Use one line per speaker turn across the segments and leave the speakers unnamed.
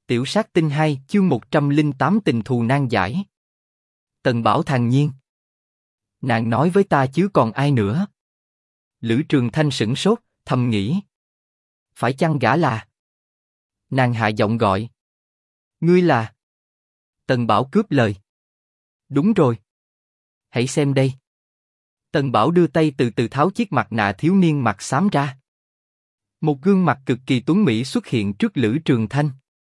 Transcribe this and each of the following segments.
Tiểu sát tinh 2, chương 108 tình thù nan giải. Tần Bảo thản nhiên. Nàng nói với ta chứ còn ai nữa? Lữ Trường Thanh sửng sốt, thầm nghĩ. Phải chăng gã là? Nàng hạ giọng gọi. Ngươi là? Tần Bảo cướp lời. Đúng rồi. Hãy xem đây. Tần Bảo đưa tay từ từ tháo chiếc mặt nạ thiếu niên mặt xám ra. Một gương mặt cực kỳ tuấn mỹ xuất hiện trước Lữ Trường Thanh.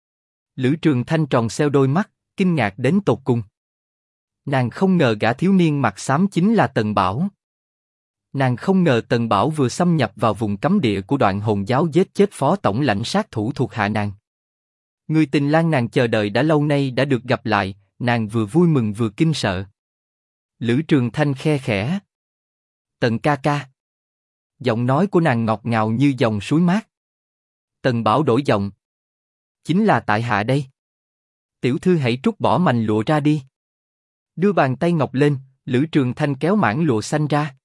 Lữ Trường Thanh tròn xoe đôi mắt, kinh ngạc đến tột cùng. Nàng không ngờ gã thiếu niên mặt xám chính là Tần Bảo. Nàng không ngờ Tần Bảo vừa xâm nhập vào vùng cấm địa của Đoạn Hồn giáo giết chết phó tổng lãnh sát thủ thuộc hạ nàng. Người tình lang nàng chờ đợi đã lâu nay đã được gặp lại, nàng vừa vui mừng vừa kinh sợ. Lữ Trường Thanh khe khẽ. Tần ca ca. Giọng nói của nàng ngọt ngào như dòng suối mát. Tần Bảo đổi giọng. Chính là tại hạ đây. Tiểu thư hãy trút bỏ mành lụa ra đi. Đưa bàn tay ngọc lên, Lữ Trường Thanh kéo mảng lụa xanh ra.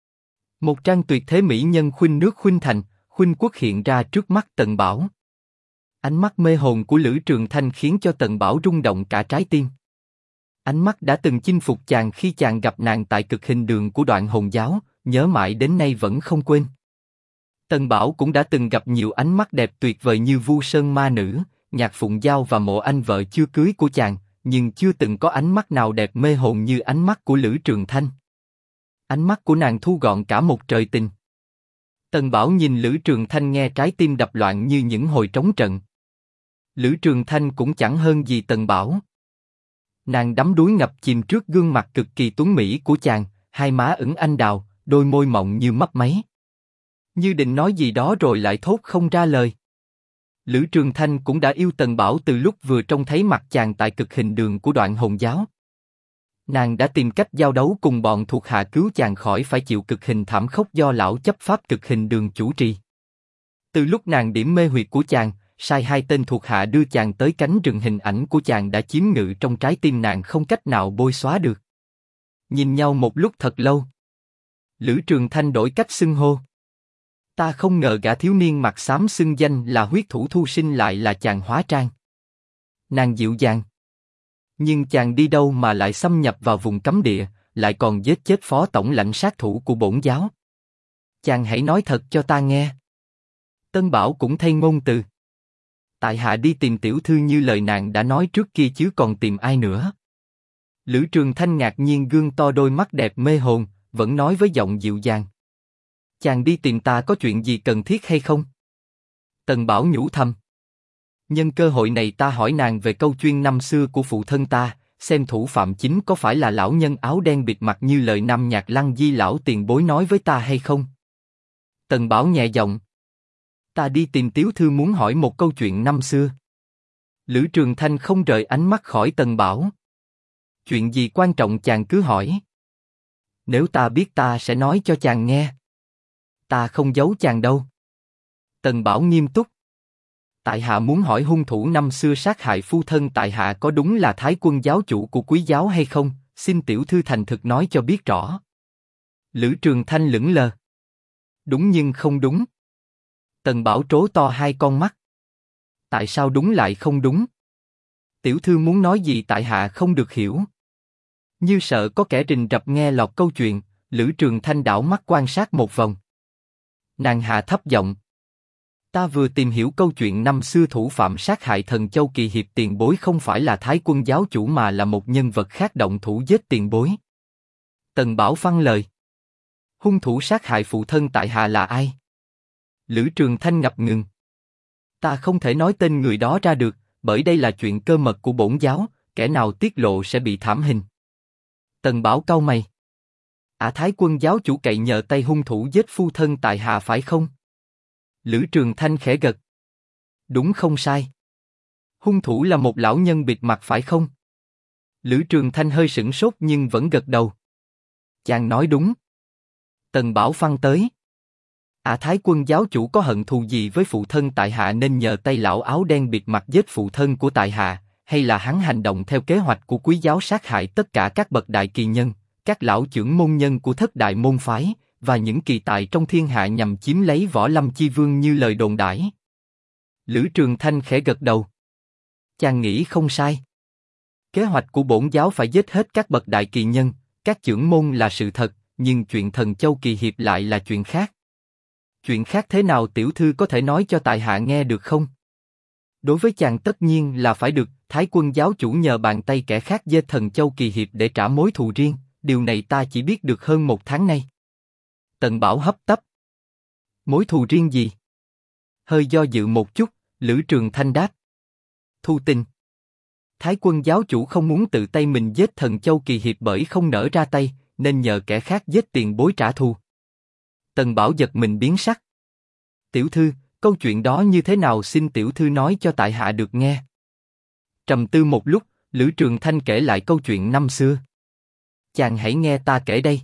Một trang tuyệt thế mỹ nhân khuynh nước khuynh thành, khuynh quốc hiện ra trước mắt Tần Bảo. Ánh mắt mê hồn của Lữ Trường Thanh khiến cho Tần Bảo rung động cả trái tim. Ánh mắt đã từng chinh phục chàng khi chàng gặp nàng tại cực hình đường của Đoạn Hồn giáo, nhớ mãi đến nay vẫn không quên. Tần Bảo cũng đã từng gặp nhiều ánh mắt đẹp tuyệt vời như Vu Sơn ma nữ, Nhạc Phụng Giao và Mộ Anh vợ chưa cưới của chàng, nhưng chưa từng có ánh mắt nào đẹp mê hồn như ánh mắt của Lữ Trường Thanh. Ánh mắt của nàng thu gọn cả một trời tình. Tần Bảo nhìn Lữ Trường Thanh nghe trái tim đập loạn như những hồi trống trận. Lữ Trường Thanh cũng chẳng hơn gì Tần Bảo. Nàng đắm đuối ngập chìm trước gương mặt cực kỳ tuấn mỹ của chàng, hai má ửng anh đào, đôi môi mọng như mấp máy. Như định nói gì đó rồi lại thốt không ra lời. Lữ Trường Thanh cũng đã yêu Tần Bảo từ lúc vừa trông thấy mặt chàng tại cực hình đường của Đoạn Hồn giáo. Nàng đã tìm cách giao đấu cùng bọn thuộc hạ cứu chàng khỏi phải chịu cực hình thảm khốc do lão chấp pháp cực hình đường chủ trì. Từ lúc nàng điểm mê huyệt của chàng, sai hai tên thuộc hạ đưa chàng tới cánh rừng, hình ảnh của chàng đã chiếm ngự trong trái tim nàng không cách nào bôi xóa được. Nhìn nhau một lúc thật lâu. Lữ Trường Thanh đổi cách xưng hô. Ta không ngờ gã thiếu niên mặt xám xưng danh là huyết thủ Thu Sinh lại là chàng hóa trang. Nàng dịu dàng. Nhưng chàng đi đâu mà lại xâm nhập vào vùng cấm địa, lại còn giết chết phó tổng lãnh sát thủ của bổn giáo? Chàng hãy nói thật cho ta nghe. Tân Bảo cũng thay ngôn từ. Tại hạ đi tìm tiểu thư như lời nàng đã nói trước kia chứ còn tìm ai nữa. Lữ Trường Thanh ngạc nhiên gương to đôi mắt đẹp mê hồn, vẫn nói với giọng dịu dàng. Chàng đi tìm ta có chuyện gì cần thiết hay không? Tần Bảo nhủ thầm. Nhân cơ hội này ta hỏi nàng về câu chuyên năm xưa của phụ thân ta, xem thủ phạm chính có phải là lão nhân áo đen bịt mặt như lời Nam Nhạc Lăng Di lão tiền bối nói với ta hay không? Tần Bảo nhẹ giọng. Ta đi tìm tiểu thư muốn hỏi một câu chuyện năm xưa. Lữ Trường Thanh không rời ánh mắt khỏi Tần Bảo. Chuyện gì quan trọng chàng cứ hỏi. Nếu ta biết ta sẽ nói cho chàng nghe. Ta không giấu chàng đâu. Tần Bảo nghiêm túc. Tại hạ muốn hỏi hung thủ năm xưa sát hại phu thân tại hạ có đúng là Thái Quân giáo chủ của Quý giáo hay không? Xin tiểu thư thành thực nói cho biết rõ. Lữ Trường Thanh lững lờ. Đúng nhưng không đúng. Tần Bảo trố to hai con mắt. Tại sao đúng lại không đúng? Tiểu thư muốn nói gì tại hạ không được hiểu. Như sợ có kẻ rình rập nghe lọt câu chuyện, Lữ Trường Thanh đảo mắt quan sát một vòng. Nàng hạ thấp giọng. Ta vừa tìm hiểu câu chuyện năm xưa thủ phạm sát hại Thần Châu Kỳ Hiệp tiền bối không phải là Thái Quân giáo chủ mà là một nhân vật khác động thủ giết tiền bối. Tần Bảo phăng lời. Hung thủ sát hại phụ thân tại hạ là ai? Lữ Trường Thanh ngập ngừng. Ta không thể nói tên người đó ra được, bởi đây là chuyện cơ mật của bổn giáo, kẻ nào tiết lộ sẽ bị thảm hình. Tần Bảo cau mày. Thái Quân giáo chủ cậy nhờ tay hung thủ giết phu thân tại hạ phải không? Lữ Trường Thanh khẽ gật. Đúng không sai. Hung thủ là một lão nhân bịt mặt phải không? Lữ Trường Thanh hơi sửng sốt nhưng vẫn gật đầu. Chàng nói đúng. Tần Bảo phăng tới. Thái Quân giáo chủ có hận thù gì với phụ thân tại hạ nên nhờ tay lão áo đen bịt mặt giết phụ thân của tại hạ, hay là hắn hành động theo kế hoạch của Quý giáo sát hại tất cả các bậc đại kỳ nhân, các lão trưởng môn nhân của thất đại môn phái và những kỳ tài trong thiên hạ nhằm chiếm lấy Võ Lâm chi vương như lời đồn đãi? Lữ Trường Thanh khẽ gật đầu. Chàng nghĩ không sai. Kế hoạch của bổn giáo phải giết hết các bậc đại kỳ nhân, các chưởng môn là sự thật, nhưng chuyện Thần Châu Kỳ Hiệp lại là chuyện khác. Chuyện khác thế nào tiểu thư có thể nói cho tại hạ nghe được không? Đối với chàng tất nhiên là phải được. Thái Quân giáo chủ nhờ bàn tay kẻ khác giết Thần Châu Kỳ Hiệp để trả mối thù riêng, điều này ta chỉ biết được hơn 1 tháng nay. Tần Bảo hấp tấp. Mối thù riêng gì? Hơi do dự một chút, Lữ Trường Thanh đáp. Thu tình. Thái Quân giáo chủ không muốn tự tay mình giết Thần Châu Kỳ Hiệp bởi không nỡ ra tay, nên nhờ kẻ khác giết tiền bối trả thù. Tần Bảo giật mình biến sắc. Tiểu thư, câu chuyện đó như thế nào xin tiểu thư nói cho tại hạ được nghe. Trầm tư một lúc, Lữ Trường Thanh kể lại câu chuyện năm xưa. Chàng hãy nghe ta kể đây.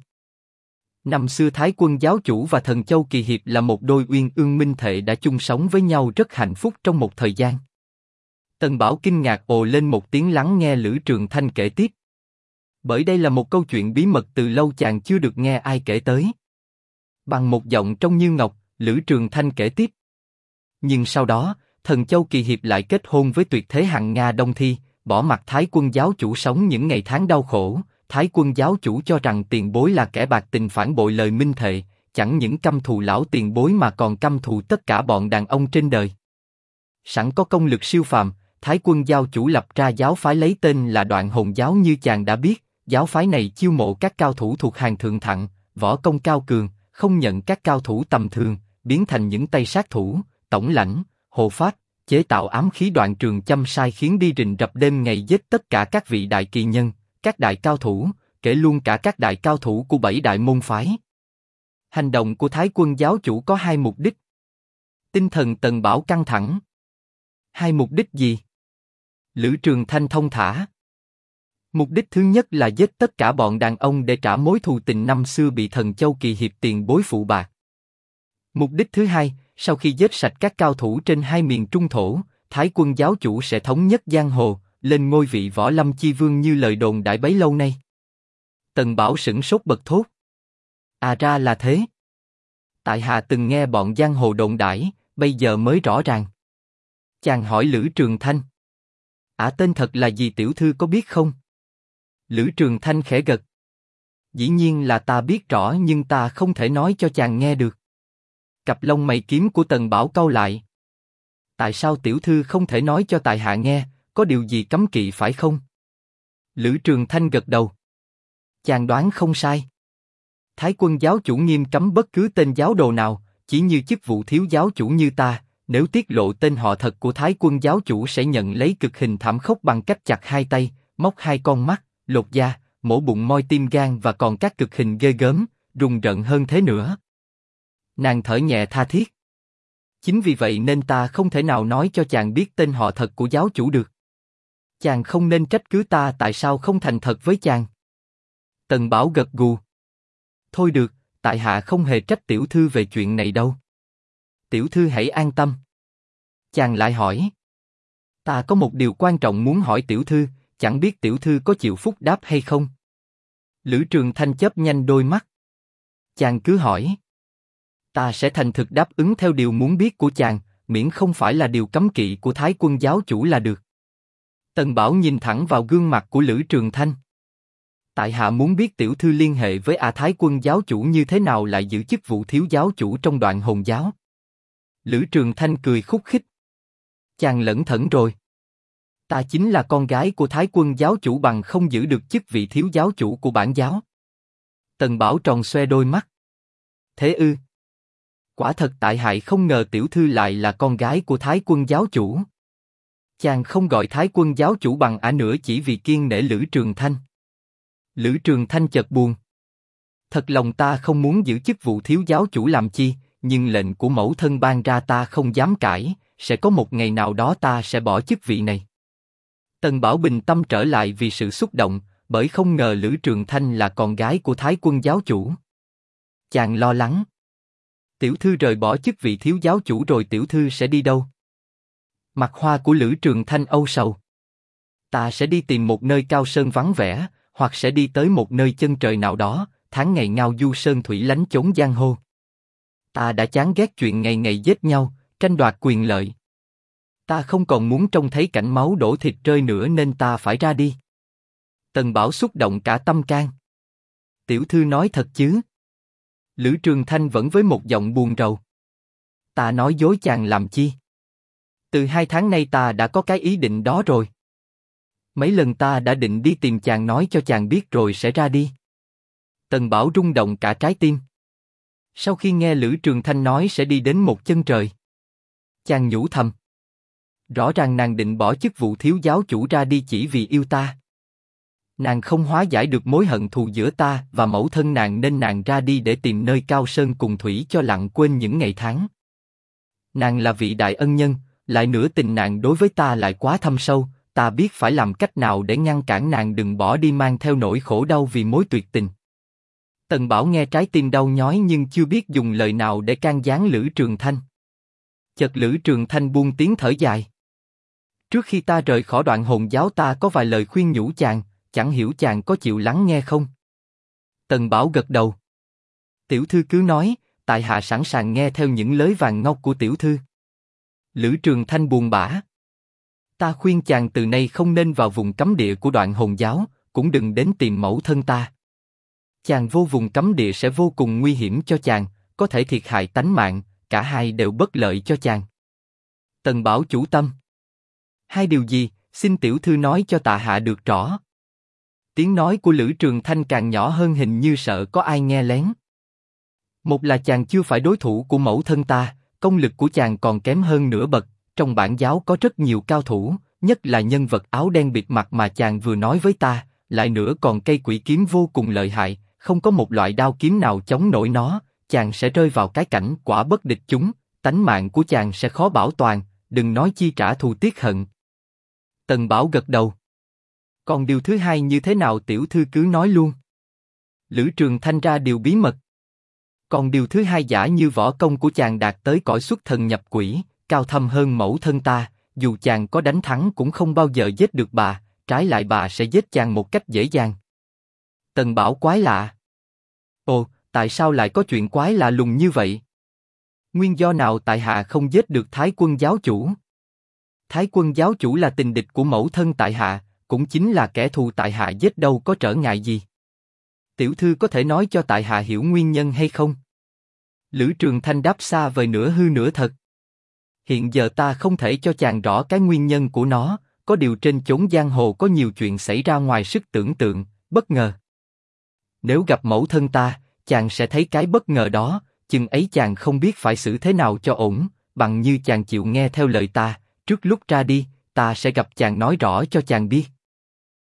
Năm xưa Thái Quân giáo chủ và Thần Châu Kỳ Hiệp là một đôi uyên ương minh thệ đã chung sống với nhau rất hạnh phúc trong một thời gian. Tần Bảo kinh ngạc ồ lên một tiếng lắng nghe Lữ Trường Thanh kể tiếp. Bởi đây là một câu chuyện bí mật từ lâu chàng chưa được nghe ai kể tới. Bằng một giọng trong như ngọc, Lữ Trường Thanh kể tiếp. Nhưng sau đó, Thần Châu Kỳ Hiệp lại kết hôn với tuyệt thế hằng Nga Đông Thi, bỏ mặc Thái Quân giáo chủ sống những ngày tháng đau khổ. Thái Quân giáo chủ cho rằng tiền bối là kẻ bạc tình phản bội lời minh thệ, chẳng những căm thù lão tiền bối mà còn căm thù tất cả bọn đàn ông trên đời. Sẵn có công lực siêu phàm, Thái Quân giáo chủ lập ra giáo phái lấy tên là Đoạn Hồn giáo như chàng đã biết. Giáo phái này chiêu mộ các cao thủ thuộc hàng thượng thặng, võ công cao cường, không nhận các cao thủ tầm thường, biến thành những tay sát thủ, tổng lãnh, hộ pháp, chế tạo ám khí Đoạn Trường Châm sai khiến đi rình rập đêm ngày giết tất cả các vị đại kỳ nhân, các đại cao thủ, kể luôn cả các đại cao thủ của 7 đại môn phái. Hành động của Thái Quân giáo chủ có 2 mục đích. Tinh thần Tần Bảo căng thẳng. 2 mục đích gì? Lữ Trường Thanh thông thả. Mục đích thứ nhất là giết tất cả bọn đàn ông để trả mối thù tình năm xưa bị Thần Châu Kỳ Hiệp tiền bối phụ bạc. Mục đích thứ hai, sau khi giết sạch các cao thủ trên 2 miền Trung thổ, Thái Quân giáo chủ sẽ thống nhất giang hồ, lên ngôi vị võ lâm chi vương như lời đồn đại bấy lâu nay. Tần Bảo sửng sốt bật thốt. À ra là thế. Tại hạ từng nghe bọn giang hồ đồn đãi, bây giờ mới rõ ràng. Chàng hỏi Lữ Trường Thanh. Tên thật là gì tiểu thư có biết không? Lữ Trường Thanh khẽ gật. Dĩ nhiên là ta biết rõ nhưng ta không thể nói cho chàng nghe được. Cặp lông mày kiếm của Tần Bảo cau lại. Tại sao tiểu thư không thể nói cho tại hạ nghe, có điều gì cấm kỵ phải không? Lữ Trường Thanh gật đầu. Chàng đoán không sai. Thái Quân giáo chủ nghiêm cấm bất cứ tên giáo đồ nào, chỉ như chức vụ thiếu giáo chủ như ta, nếu tiết lộ tên họ thật của Thái Quân giáo chủ sẽ nhận lấy cực hình thảm khốc bằng cách chặt 2 tay, móc 2 con mắt, lột da, mổ bụng moi tim gan và còn các cực hình ghê gớm, rùng rợn hơn thế nữa. Nàng thở nhẹ tha thiết. Chính vì vậy nên ta không thể nào nói cho chàng biết tên họ thật của giáo chủ được. Chàng không nên trách cứ ta tại sao không thành thật với chàng. Tần Bảo gật gù. Thôi được, tại hạ không hề trách tiểu thư về chuyện này đâu. Tiểu thư hãy an tâm. Chàng lại hỏi. Ta có một điều quan trọng muốn hỏi tiểu thư, chẳng biết tiểu thư có chịu phúc đáp hay không? Lữ Trường Thanh chớp nhanh đôi mắt. Chàng cứ hỏi. Ta sẽ thành thực đáp ứng theo điều muốn biết của chàng, miễn không phải là điều cấm kỵ của Thái Quân giáo chủ là được. Tần Bảo nhìn thẳng vào gương mặt của Lữ Trường Thanh. Tại hạ muốn biết tiểu thư liên hệ với Thái Quân giáo chủ như thế nào lại giữ chức vụ thiếu giáo chủ trong Đoạn Hồn giáo. Lữ Trường Thanh cười khúc khích. Chàng lẩn thẩn rồi. Ta chính là con gái của Thái Quân giáo chủ bằng không giữ được chức vị thiếu giáo chủ của bản giáo. Tần Bảo tròn xoe đôi mắt. Thế ư? Quả thật tại hạ không ngờ tiểu thư lại là con gái của Thái Quân giáo chủ. Chàng không gọi Thái Quân giáo chủ bằng nữa chỉ vì kiêng nể Lữ Trường Thanh. Lữ Trường Thanh chợt buồn. Thật lòng ta không muốn giữ chức vụ thiếu giáo chủ làm chi, nhưng lệnh của mẫu thân ban ra ta không dám cãi, sẽ có một ngày nào đó ta sẽ bỏ chức vị này. Tần Bảo bình tâm trở lại vì sự xúc động, bởi không ngờ Lữ Trường Thanh là con gái của Thái Quân giáo chủ. Chàng lo lắng. Tiểu thư rời bỏ chức vị thiếu giáo chủ rồi tiểu thư sẽ đi đâu? Mặt hoa của Lữ Trường Thanh âu sầu. Ta sẽ đi tìm một nơi cao sơn vắng vẻ, hoặc sẽ đi tới một nơi chân trời nào đó, tháng ngày ngao du sơn thủy lánh chốn giang hồ. Ta đã chán ghét chuyện ngày ngày giết nhau, tranh đoạt quyền lợi. Ta không còn muốn trông thấy cảnh máu đổ thịt rơi nữa nên ta phải ra đi. Tần Bảo xúc động cả tâm can. Tiểu thư nói thật chứ? Lữ Trường Thanh vẫn với một giọng buồn rầu. Ta nói dối chàng làm chi? Từ 2 tháng nay ta đã có cái ý định đó rồi. Mấy lần ta đã định đi tìm chàng nói cho chàng biết rồi sẽ ra đi. Tần Bảo rung động cả trái tim. Sau khi nghe Lữ Trường Thanh nói sẽ đi đến một chân trời, chàng nhủ thầm. Rõ ràng nàng định bỏ chức vụ thiếu giáo chủ ra đi chỉ vì yêu ta. Nàng không hóa giải được mối hận thù giữa ta và mẫu thân nàng nên nàng ra đi để tìm nơi cao sơn cùng thủy cho lặng quên những ngày tháng. Nàng là vị đại ân nhân, lại nữa tình nàng đối với ta lại quá thâm sâu, ta biết phải làm cách nào để ngăn cản nàng đừng bỏ đi mang theo nỗi khổ đau vì mối tuyệt tình. Tần Bảo nghe trái tim đau nhói nhưng chưa biết dùng lời nào để can gián Lữ Trường Thanh. Chợt Lữ Trường Thanh buông tiếng thở dài. Trước khi ta rời khỏi Đoạn Hồn giáo ta có vài lời khuyên nhủ chàng, chẳng hiểu chàng có chịu lắng nghe không? Tần Bảo gật đầu. Tiểu thư cứ nói, tại hạ sẵn sàng nghe theo những lời vàng ngọc của tiểu thư. Lữ Trường Thanh buồn bã. Ta khuyên chàng từ nay không nên vào vùng cấm địa của Đoạn Hồn giáo, cũng đừng đến tìm mẫu thân ta. Chàng vô vùng cấm địa sẽ vô cùng nguy hiểm cho chàng, có thể thiệt hại tánh mạng, cả hai đều bất lợi cho chàng. Tần Bảo chủ tâm. 2 điều gì, xin tiểu thư nói cho tại hạ được rõ. Tiếng nói của Lữ Trường Thanh càng nhỏ hơn hình như sợ có ai nghe lén. Một là chàng chưa phải đối thủ của mẫu thân ta, công lực của chàng còn kém hơn nửa bậc, trong bản giáo có rất nhiều cao thủ, nhất là nhân vật áo đen bịt mặt mà chàng vừa nói với ta, lại nữa còn cây quỷ kiếm vô cùng lợi hại, không có một loại đao kiếm nào chống nổi nó, chàng sẽ rơi vào cái cảnh quả bất địch chúng, tánh mạng của chàng sẽ khó bảo toàn, đừng nói chi trả thù tiếc hận. Tần Bảo gật đầu. Còn điều thứ hai như thế nào tiểu thư cứ nói luôn. Lữ Trường Thanh ra điều bí mật. Còn điều thứ hai giả như võ công của chàng đạt tới cõi xuất thần nhập quỷ, cao thâm hơn mẫu thân ta, dù chàng có đánh thắng cũng không bao giờ giết được bà, trái lại bà sẽ giết chàng một cách dễ dàng. Tần Bảo quái lạ. Ồ, tại sao lại có chuyện quái lạ lùng như vậy? Nguyên do nào tại hạ không giết được Thái Quân giáo chủ? Thái Quân giáo chủ là tình địch của mẫu thân tại hạ, cũng chính là kẻ thù tại hạ giết đâu có trở ngại gì. Tiểu thư có thể nói cho tại hạ hiểu nguyên nhân hay không? Lữ Trường Thanh đáp xa vời nửa hư nửa thật. Hiện giờ ta không thể cho chàng rõ cái nguyên nhân của nó, có điều trên chốn giang hồ có nhiều chuyện xảy ra ngoài sức tưởng tượng, bất ngờ. Nếu gặp mẫu thân ta, chàng sẽ thấy cái bất ngờ đó, chừng ấy chàng không biết phải xử thế nào cho ổn, bằng như chàng chịu nghe theo lời ta, trước lúc ra đi, ta sẽ gặp chàng nói rõ cho chàng biết.